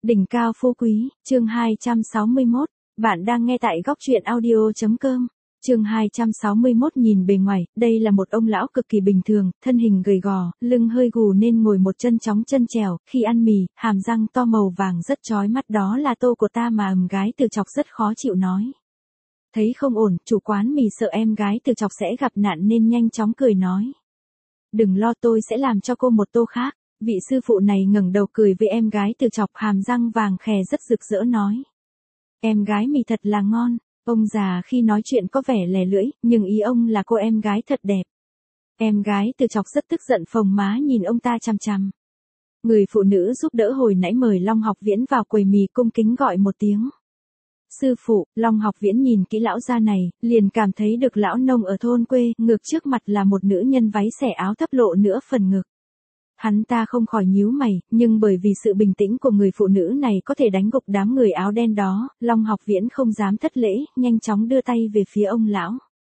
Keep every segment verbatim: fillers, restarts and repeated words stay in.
Đỉnh cao phú quý, chương hai trăm sáu mươi mốt, bạn đang nghe tại góc truyện audio.com. Chương hai trăm sáu mươi mốt nhìn bề ngoài, đây là một ông lão cực kỳ bình thường, thân hình gầy gò, lưng hơi gù nên ngồi một chân chóng chân trèo, khi ăn mì, hàm răng to màu vàng rất chói mắt, đó là tô của ta mà ầm gái Từ Chọc rất khó chịu nói. Thấy không ổn, chủ quán mì sợ em gái Từ Chọc sẽ gặp nạn nên nhanh chóng cười nói. Đừng lo, tôi sẽ làm cho cô một tô khác. Vị sư phụ này ngẩng đầu cười với em gái Từ Chọc, hàm răng vàng khè rất rực rỡ nói. Em gái mì thật là ngon. Ông già khi nói chuyện có vẻ lè lưỡi, nhưng ý ông là cô em gái thật đẹp. Em gái Từ Chọc rất tức giận, phồng má nhìn ông ta chằm chằm. Người phụ nữ giúp đỡ hồi nãy mời Long Học Viễn vào quầy mì cung kính gọi một tiếng. Sư phụ. Long Học Viễn nhìn kỹ lão gia này, liền cảm thấy được lão nông ở thôn quê, ngược trước mặt là một nữ nhân váy xẻ áo thấp lộ nửa phần ngực. Hắn ta không khỏi nhíu mày, nhưng bởi vì sự bình tĩnh của người phụ nữ này có thể đánh gục đám người áo đen đó, Long Học Viễn không dám thất lễ, nhanh chóng đưa tay về phía ông lão.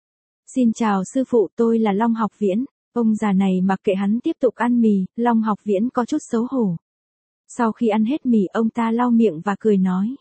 Xin chào sư phụ, tôi là Long Học Viễn. Ông già này mặc kệ hắn tiếp tục ăn mì, Long Học Viễn có chút xấu hổ. Sau khi ăn hết mì, ông ta lau miệng và cười nói.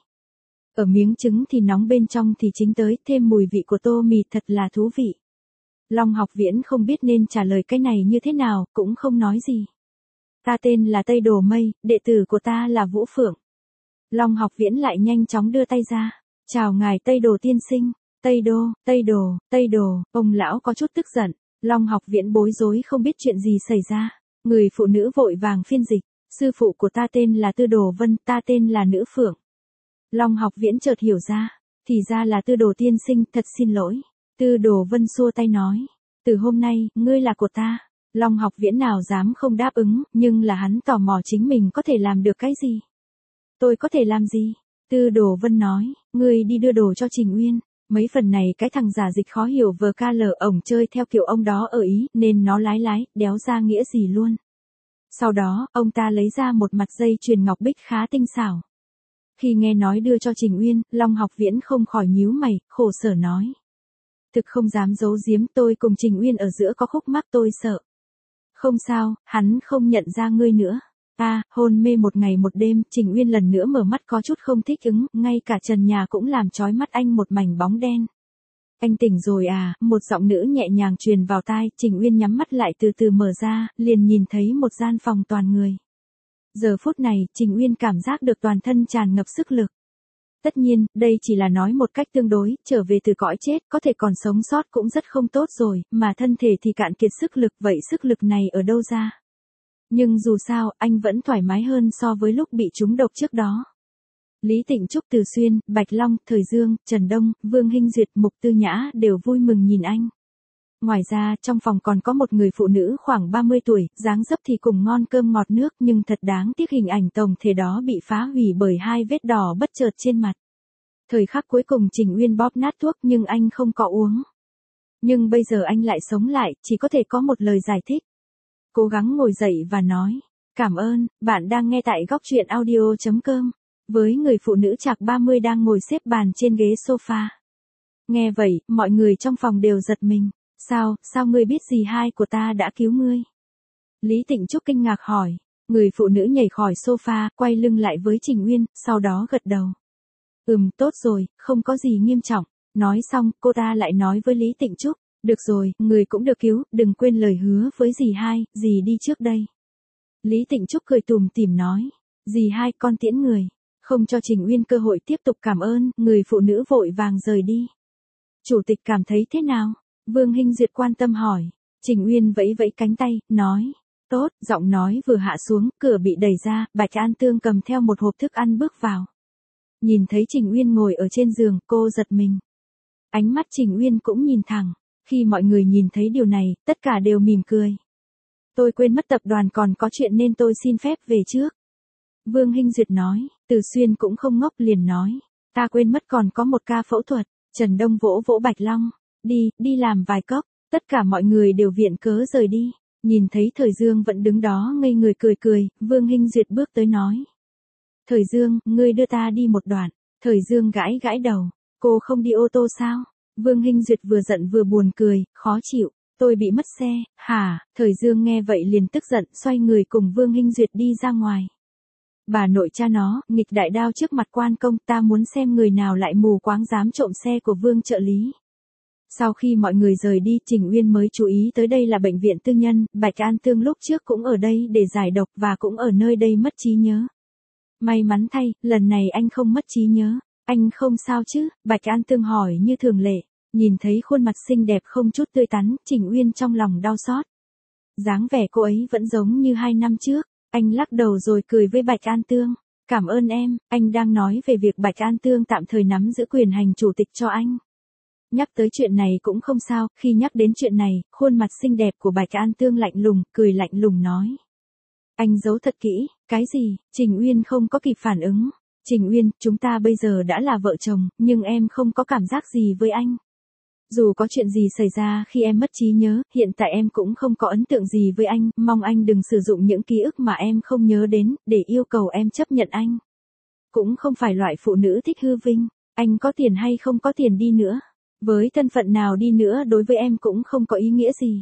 Ở miếng trứng thì nóng, bên trong thì chín tới, thêm mùi vị của tô mì thật là thú vị. Long Học Viễn không biết nên trả lời cái này như thế nào, cũng không nói gì. Ta tên là Tây Đồ Mây, đệ tử của ta là Vũ Phượng. Long Học Viễn lại nhanh chóng đưa tay ra. Chào ngài Tây Đồ tiên sinh. Tây Đô, Tây Đồ, Tây Đồ, ông lão có chút tức giận. Long Học Viễn bối rối không biết chuyện gì xảy ra. Người phụ nữ vội vàng phiên dịch. Sư phụ của ta tên là Tư Đồ Vân, ta tên là Nữ Phượng. Long Học Viễn chợt hiểu ra. Thì ra là Tư Đồ tiên sinh, thật xin lỗi. Tư Đồ Vân xua tay nói. Từ hôm nay, ngươi là của ta. Long Học Viễn nào dám không đáp ứng, nhưng là hắn tò mò chính mình có thể làm được cái gì. Tôi có thể làm gì? Tư Đồ Vân nói, ngươi đi đưa đồ cho Trình Uyên. Mấy phần này cái thằng giả dịch khó hiểu vờ ca lờ ổng chơi theo kiểu ông đó ở Ý, nên nó lái lái, đéo ra nghĩa gì luôn. Sau đó, ông ta lấy ra một mặt dây chuyền ngọc bích khá tinh xảo. Khi nghe nói đưa cho Trình Uyên, Long Học Viễn không khỏi nhíu mày, khổ sở nói. Thực không dám giấu giếm, tôi cùng Trình Uyên ở giữa có khúc mắc, tôi sợ. Không sao, hắn không nhận ra ngươi nữa. À, hôn mê một ngày một đêm, Trình Uyên lần nữa mở mắt có chút không thích ứng, ngay cả trần nhà cũng làm chói mắt anh một mảnh bóng đen. Anh tỉnh rồi à, một giọng nữ nhẹ nhàng truyền vào tai, Trình Uyên nhắm mắt lại từ từ mở ra, liền nhìn thấy một gian phòng toàn người. Giờ phút này, Trình Uyên cảm giác được toàn thân tràn ngập sức lực. Tất nhiên, đây chỉ là nói một cách tương đối, trở về từ cõi chết, có thể còn sống sót cũng rất không tốt rồi, mà thân thể thì cạn kiệt sức lực, vậy sức lực này ở đâu ra? Nhưng dù sao, anh vẫn thoải mái hơn so với lúc bị trúng độc trước đó. Lý Tịnh Trúc, Từ Xuyên, Bạch Long, Thời Dương, Trần Đông, Vương Hinh Duyệt, Mục Tư Nhã đều vui mừng nhìn anh. Ngoài ra, trong phòng còn có một người phụ nữ khoảng ba mươi tuổi, dáng dấp thì cùng ngon cơm ngọt nước, nhưng thật đáng tiếc hình ảnh tổng thể đó bị phá hủy bởi hai vết đỏ bất chợt trên mặt. Thời khắc cuối cùng Trình Uyên bóp nát thuốc nhưng anh không có uống. Nhưng bây giờ anh lại sống lại, chỉ có thể có một lời giải thích. Cố gắng ngồi dậy và nói, cảm ơn, bạn đang nghe tại góc truyện audio.com, với người phụ nữ chạc ba mươi đang ngồi xếp bàn trên ghế sofa. Nghe vậy, mọi người trong phòng đều giật mình. Sao, sao ngươi biết dì hai của ta đã cứu ngươi? Lý Tịnh Trúc kinh ngạc hỏi. Người phụ nữ nhảy khỏi sofa, quay lưng lại với Trình Uyên, sau đó gật đầu. Ừm, tốt rồi, không có gì nghiêm trọng. Nói xong, cô ta lại nói với Lý Tịnh Trúc. Được rồi, người cũng được cứu, đừng quên lời hứa với dì hai, dì đi trước đây. Lý Tịnh Trúc cười tùm tìm nói. Dì hai, con tiễn người. Không cho Trình Uyên cơ hội tiếp tục cảm ơn, người phụ nữ vội vàng rời đi. Chủ tịch cảm thấy thế nào? Vương Hinh Duyệt quan tâm hỏi. Trình Uyên vẫy vẫy cánh tay, nói. Tốt, giọng nói vừa hạ xuống, cửa bị đẩy ra, Bạch An Tương cầm theo một hộp thức ăn bước vào. Nhìn thấy Trình Uyên ngồi ở trên giường, cô giật mình. Ánh mắt Trình Uyên cũng nhìn thẳng. Khi mọi người nhìn thấy điều này, tất cả đều mỉm cười. Tôi quên mất tập đoàn còn có chuyện nên tôi xin phép về trước. Vương Hinh Duyệt nói. Từ Xuyên cũng không ngốc liền nói. Ta quên mất còn có một ca phẫu thuật. Trần Đông vỗ vỗ Bạch Long. Đi, đi làm vài cốc. Tất cả mọi người đều viện cớ rời đi. Nhìn thấy Thời Dương vẫn đứng đó ngây người cười cười, Vương Hinh Duyệt bước tới nói. Thời Dương, ngươi đưa ta đi một đoạn. Thời Dương gãi gãi đầu. Cô không đi ô tô sao? Vương Hinh Duyệt vừa giận vừa buồn cười, khó chịu. Tôi bị mất xe, hả? Thời Dương nghe vậy liền tức giận, xoay người cùng Vương Hinh Duyệt đi ra ngoài. Bà nội cha nó, nghịch đại đao trước mặt quan công, ta muốn xem người nào lại mù quáng dám trộm xe của Vương trợ lý. Sau khi mọi người rời đi, Trình Uyên mới chú ý tới đây là bệnh viện tư nhân, Bạch An Tương lúc trước cũng ở đây để giải độc và cũng ở nơi đây mất trí nhớ. May mắn thay, lần này anh không mất trí nhớ. Anh không sao chứ? Bạch An Tương hỏi như thường lệ. Nhìn thấy khuôn mặt xinh đẹp không chút tươi tắn, Trình Uyên trong lòng đau xót. Dáng vẻ cô ấy vẫn giống như hai năm trước. Anh lắc đầu rồi cười với Bạch An Tương. Cảm ơn em, anh đang nói về việc Bạch An Tương tạm thời nắm giữ quyền hành chủ tịch cho anh. Nhắc tới chuyện này cũng không sao, khi nhắc đến chuyện này, khuôn mặt xinh đẹp của Bạch An Tương lạnh lùng, cười lạnh lùng nói. Anh giấu thật kỹ, cái gì? Trình Uyên không có kịp phản ứng. Trình Uyên, chúng ta bây giờ đã là vợ chồng, nhưng em không có cảm giác gì với anh. Dù có chuyện gì xảy ra khi em mất trí nhớ, hiện tại em cũng không có ấn tượng gì với anh, mong anh đừng sử dụng những ký ức mà em không nhớ đến, để yêu cầu em chấp nhận anh. Cũng không phải loại phụ nữ thích hư vinh, anh có tiền hay không có tiền đi nữa. Với thân phận nào đi nữa đối với em cũng không có ý nghĩa gì.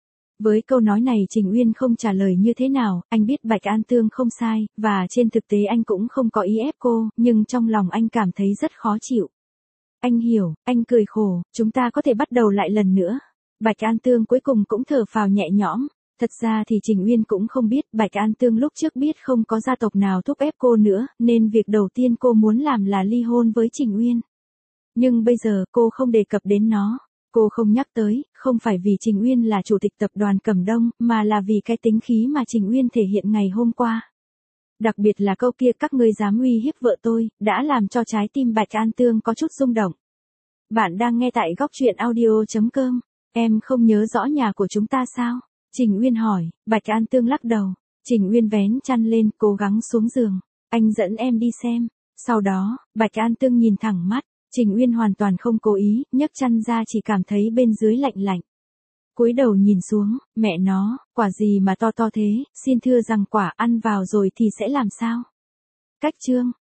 Với câu nói này Trình Uyên không trả lời như thế nào, anh biết Bạch An Tương không sai, và trên thực tế anh cũng không có ý ép cô, nhưng trong lòng anh cảm thấy rất khó chịu. Anh hiểu, anh cười khổ, chúng ta có thể bắt đầu lại lần nữa. Bạch An Tương cuối cùng cũng thở phào nhẹ nhõm. Thật ra thì Trình Uyên cũng không biết, Bạch An Tương lúc trước biết không có gia tộc nào thúc ép cô nữa, nên việc đầu tiên cô muốn làm là ly hôn với Trình Uyên. Nhưng bây giờ cô không đề cập đến nó. Cô không nhắc tới, không phải vì Trình Uyên là chủ tịch tập đoàn Cẩm Đông, mà là vì cái tính khí mà Trình Uyên thể hiện ngày hôm qua. Đặc biệt là câu kia các ngươi dám uy hiếp vợ tôi, đã làm cho trái tim Bạch An Tương có chút rung động. Bạn đang nghe tại góc truyện audio chấm com. Em không nhớ rõ nhà của chúng ta sao? Trình Uyên hỏi. Bạch An Tương lắc đầu. Trình Uyên vén chăn lên, cố gắng xuống giường. Anh dẫn em đi xem. Sau đó, Bạch An Tương nhìn thẳng mắt. Trình Uyên hoàn toàn không cố ý, nhấc chăn ra chỉ cảm thấy bên dưới lạnh lạnh. Cúi đầu nhìn xuống, mẹ nó, quả gì mà to to thế, xin thưa rằng quả ăn vào rồi thì sẽ làm sao? Cách chương